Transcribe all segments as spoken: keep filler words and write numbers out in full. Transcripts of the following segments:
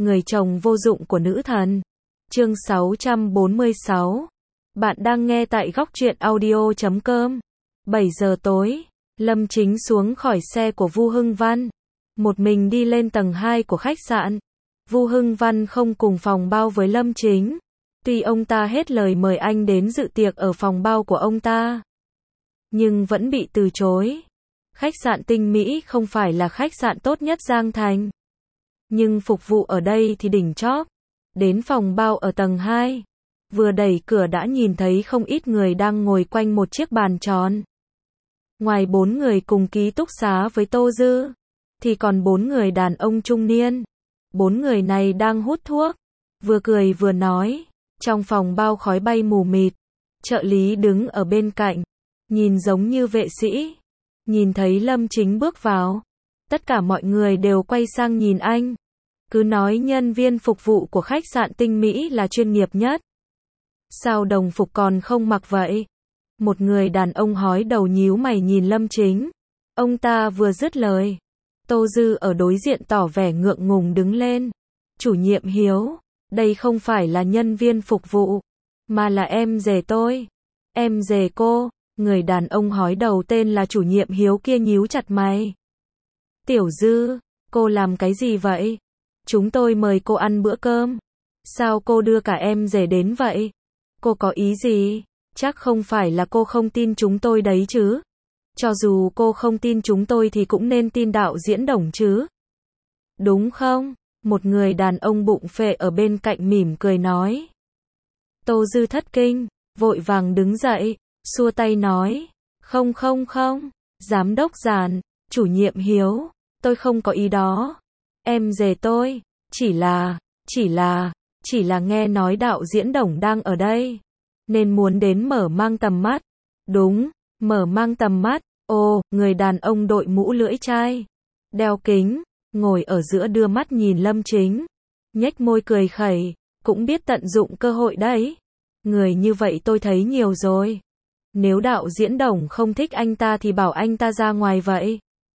Người chồng vô dụng của nữ thần. Chương sáu trăm bốn mươi sáu. Bạn đang nghe tại góc truyện audio chấm com. bảy giờ tối, Lâm Chính xuống khỏi xe của Vu Hưng Văn, một mình đi lên tầng hai của khách sạn. Vu Hưng Văn không cùng phòng bao với Lâm Chính. Tuy ông ta hết lời mời anh đến dự tiệc ở phòng bao của ông ta, nhưng vẫn bị từ chối. Khách sạn Tinh Mỹ không phải là khách sạn tốt nhất Giang Thành, nhưng phục vụ ở đây thì đỉnh chóp. Đến phòng bao ở tầng hai, vừa đẩy cửa đã nhìn thấy không ít người đang ngồi quanh một chiếc bàn tròn. Ngoài bốn người cùng ký túc xá với Tô Dư, thì còn bốn người đàn ông trung niên. Bốn người này đang hút thuốc, vừa cười vừa nói. Trong phòng bao khói bay mù mịt, trợ lý đứng ở bên cạnh, nhìn giống như vệ sĩ. Nhìn thấy Lâm Chính bước vào, tất cả mọi người đều quay sang nhìn anh. Cứ nói nhân viên phục vụ của khách sạn Tinh Mỹ là chuyên nghiệp nhất, sao đồng phục còn không mặc vậy? Một người đàn ông hói đầu nhíu mày nhìn Lâm Chính. Ông ta vừa dứt lời, Tô Dư ở đối diện tỏ vẻ ngượng ngùng đứng lên. Chủ nhiệm Hiếu, đây không phải là nhân viên phục vụ, mà là em rể tôi. Em rể cô? Người đàn ông hói đầu tên là chủ nhiệm Hiếu kia nhíu chặt mày. Tiểu Dư, cô làm cái gì vậy? Chúng tôi mời cô ăn bữa cơm, sao cô đưa cả em rể đến vậy? Cô có ý gì? Chắc không phải là cô không tin chúng tôi đấy chứ? Cho dù cô không tin chúng tôi thì cũng nên tin đạo diễn Đồng chứ, đúng không? Một người đàn ông bụng phệ ở bên cạnh mỉm cười nói. Tô Dư thất kinh, vội vàng đứng dậy, xua tay nói. Không không không, giám đốc Giản, chủ nhiệm Hiếu, tôi không có ý đó. Em rể tôi, chỉ là, chỉ là, chỉ là nghe nói đạo diễn Đồng đang ở đây, nên muốn đến mở mang tầm mắt. Đúng, mở mang tầm mắt. Ồ, người đàn ông đội mũ lưỡi chai, đeo kính, ngồi ở giữa đưa mắt nhìn Lâm Chính, nhếch môi cười khẩy, cũng biết tận dụng cơ hội đấy. Người như vậy tôi thấy nhiều rồi. Nếu đạo diễn Đồng không thích anh ta thì bảo anh ta ra ngoài vậy.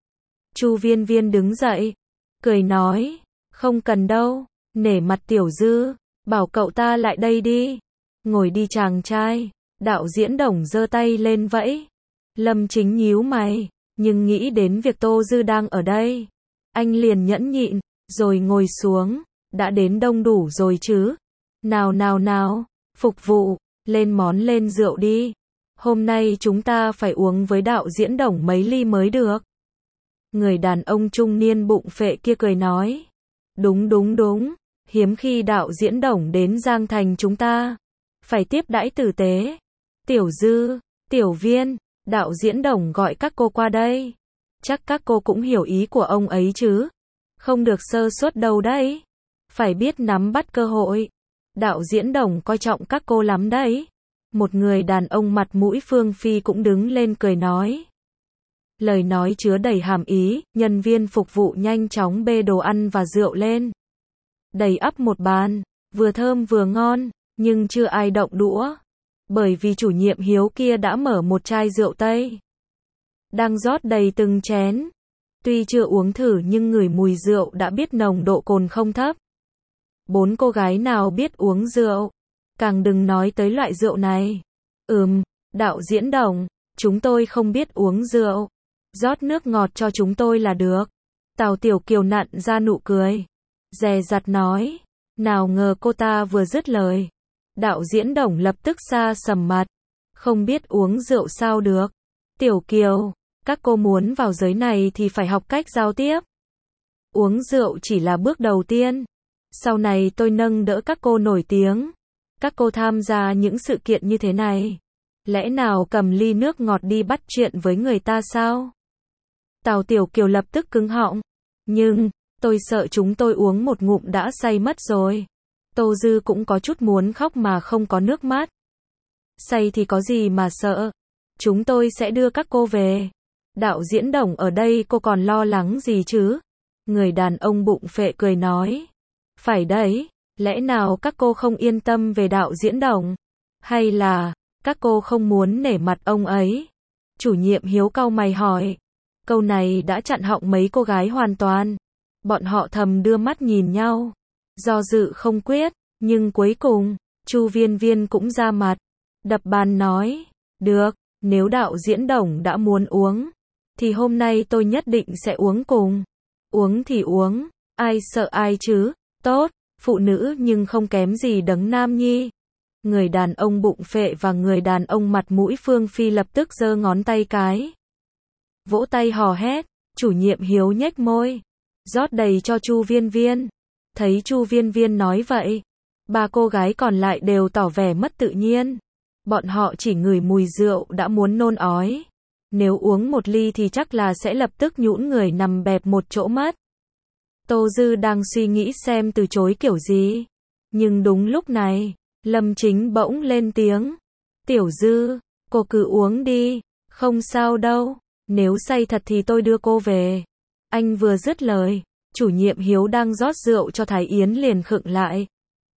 Chu Viên Viên đứng dậy, cười nói, không cần đâu, nể mặt Tiểu Dư, bảo cậu ta lại đây đi. Ngồi đi chàng trai. Đạo diễn Đồng giơ tay lên vẫy. Lâm Chính nhíu mày, nhưng nghĩ đến việc Tô Dư đang ở đây, anh liền nhẫn nhịn, rồi ngồi xuống. Đã đến đông đủ rồi chứ? Nào nào nào, phục vụ, lên món lên rượu đi. Hôm nay chúng ta phải uống với đạo diễn Đồng mấy ly mới được. Người đàn ông trung niên bụng phệ kia cười nói. Đúng đúng đúng, hiếm khi đạo diễn Đồng đến Giang Thành chúng ta, phải tiếp đãi tử tế. Tiểu Dư, Tiểu Viên, đạo diễn Đồng gọi các cô qua đây. Chắc các cô cũng hiểu ý của ông ấy chứ? Không được sơ suất đâu đấy. Phải biết nắm bắt cơ hội. Đạo diễn Đồng coi trọng các cô lắm đấy. Một người đàn ông mặt mũi phương phi cũng đứng lên cười nói. Lời nói chứa đầy hàm ý, nhân viên phục vụ nhanh chóng bê đồ ăn và rượu lên. Đầy ắp một bàn, vừa thơm vừa ngon, nhưng chưa ai động đũa. Bởi vì chủ nhiệm Hiếu kia đã mở một chai rượu Tây, đang rót đầy từng chén. Tuy chưa uống thử nhưng ngửi mùi rượu đã biết nồng độ cồn không thấp. Bốn cô gái nào biết uống rượu, càng đừng nói tới loại rượu này. Ừm, đạo diễn Đồng, chúng tôi không biết uống rượu, rót nước ngọt cho chúng tôi là được. Tào Tiểu Kiều nặn ra nụ cười, dè dặt nói. Nào ngờ cô ta vừa dứt lời, đạo diễn Đồng lập tức xa sầm mặt. Không biết uống rượu sao được? Tiểu Kiều, các cô muốn vào giới này thì phải học cách giao tiếp. Uống rượu chỉ là bước đầu tiên. Sau này tôi nâng đỡ các cô nổi tiếng. Các cô tham gia những sự kiện như thế này, lẽ nào cầm ly nước ngọt đi bắt chuyện với người ta sao? Tào Tiểu Kiều lập tức cứng họng. Nhưng, tôi sợ chúng tôi uống một ngụm đã say mất rồi. Tô Dư cũng có chút muốn khóc mà không có nước mắt. Say thì có gì mà sợ? Chúng tôi sẽ đưa các cô về. Đạo diễn Đồng ở đây cô còn lo lắng gì chứ? Người đàn ông bụng phệ cười nói. Phải đấy, lẽ nào các cô không yên tâm về đạo diễn Đồng? Hay là, các cô không muốn nể mặt ông ấy? Chủ nhiệm Hiếu cau mày hỏi. Câu này đã chặn họng mấy cô gái hoàn toàn. Bọn họ thầm đưa mắt nhìn nhau. do dự không quyết, nhưng cuối cùng, Chu Viên Viên cũng ra mặt, đập bàn nói, được, nếu đạo diễn Đồng đã muốn uống, thì hôm nay tôi nhất định sẽ uống cùng. Uống thì uống, ai sợ ai chứ, tốt, phụ nữ nhưng không kém gì đấng nam nhi. Người đàn ông bụng phệ và người đàn ông mặt mũi Phương Phi lập tức giơ ngón tay cái. Vỗ tay hò hét, chủ nhiệm Hiếu nhếch môi, rót đầy cho Chu Viên Viên. Thấy Chu Viên Viên nói vậy, ba cô gái còn lại đều tỏ vẻ mất tự nhiên. Bọn họ chỉ ngửi mùi rượu đã muốn nôn ói. Nếu uống một ly thì chắc là sẽ lập tức nhũn người nằm bẹp một chỗ mất. Tô Dư đang suy nghĩ xem từ chối kiểu gì. Nhưng đúng lúc này, Lâm Chính bỗng lên tiếng. Tiểu Dư, cô cứ uống đi, không sao đâu, nếu say thật thì tôi đưa cô về. Anh vừa dứt lời, chủ nhiệm Hiếu đang rót rượu cho Thái Yến liền khựng lại.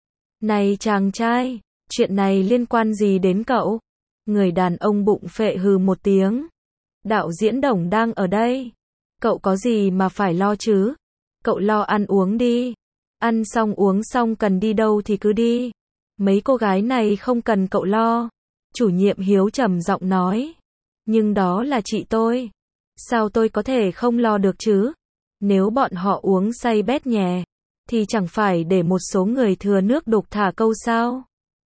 Này chàng trai, chuyện này liên quan gì đến cậu? Người đàn ông bụng phệ hừ một tiếng. Đạo diễn Đồng đang ở đây. Cậu có gì mà phải lo chứ? Cậu lo ăn uống đi. Ăn xong uống xong cần đi đâu thì cứ đi. Mấy cô gái này không cần cậu lo. Chủ nhiệm Hiếu trầm giọng nói. Nhưng đó là chị tôi. Sao tôi có thể không lo được chứ? Nếu bọn họ uống say bét nhè, thì chẳng phải để một số người thừa nước đục thả câu sao?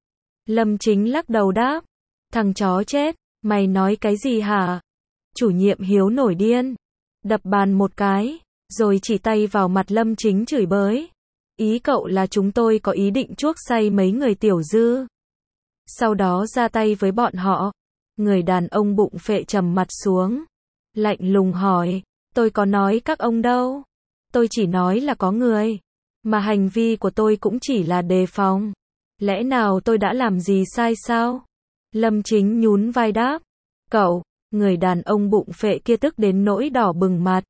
Lâm Chính lắc đầu đáp. Thằng chó chết, mày nói cái gì hả? Chủ nhiệm Hiếu nổi điên, đập bàn một cái, rồi chỉ tay vào mặt Lâm Chính chửi bới. Ý cậu là chúng tôi có ý định chuốc say mấy người Tiểu Dư. Sau đó ra tay với bọn họ. Người đàn ông bụng phệ trầm mặt xuống, lạnh lùng hỏi, tôi có nói các ông đâu. Tôi chỉ nói là có người, mà hành vi của tôi cũng chỉ là đề phòng. Lẽ nào tôi đã làm gì sai sao? Lâm Chính nhún vai đáp. Cậu, người đàn ông bụng phệ kia tức đến nỗi đỏ bừng mặt.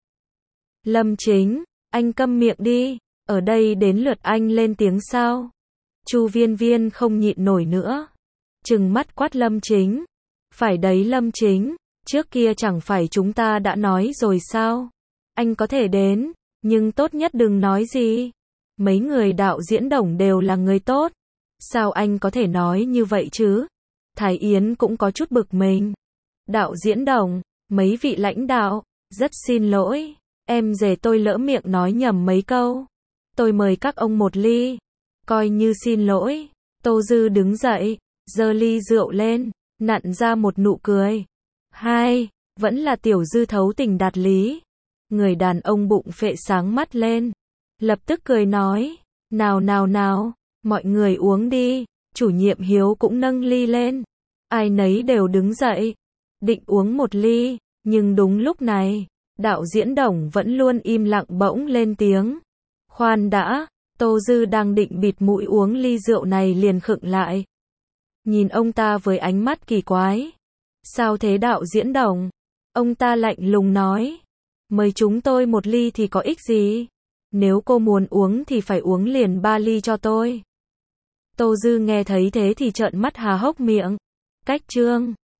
Lâm Chính, anh câm miệng đi, ở đây đến lượt anh lên tiếng sao? Chu Viên Viên không nhịn nổi nữa, trừng mắt quát Lâm Chính. Phải đấy Lâm Chính, trước kia chẳng phải chúng ta đã nói rồi sao? Anh có thể đến, nhưng tốt nhất đừng nói gì. Mấy người đạo diễn Đồng đều là người tốt. Sao anh có thể nói như vậy chứ? Thái Yến cũng có chút bực mình. Đạo diễn Đồng, mấy vị lãnh đạo, rất xin lỗi, em rể tôi lỡ miệng nói nhầm mấy câu. Tôi mời các ông một ly, coi như xin lỗi. Tô Dư đứng dậy, giơ ly rượu lên, nặn ra một nụ cười. Hai, vẫn là Tiểu Dư thấu tình đạt lý. Người đàn ông bụng phệ sáng mắt lên, lập tức cười nói, nào nào nào, mọi người uống đi. Chủ nhiệm Hiếu cũng nâng ly lên, ai nấy đều đứng dậy, định uống một ly, nhưng đúng lúc này, đạo diễn Đồng vẫn luôn im lặng bỗng lên tiếng. Khoan đã, Tô Dư đang định bịt mũi uống ly rượu này liền khựng lại. Nhìn ông ta với ánh mắt kỳ quái. Sao thế đạo diễn Đồng? Ông ta lạnh lùng nói. Mời chúng tôi một ly thì có ích gì? Nếu cô muốn uống thì phải uống liền ba ly cho tôi. Tô Dư nghe thấy thế thì trợn mắt há hốc miệng. Cách chương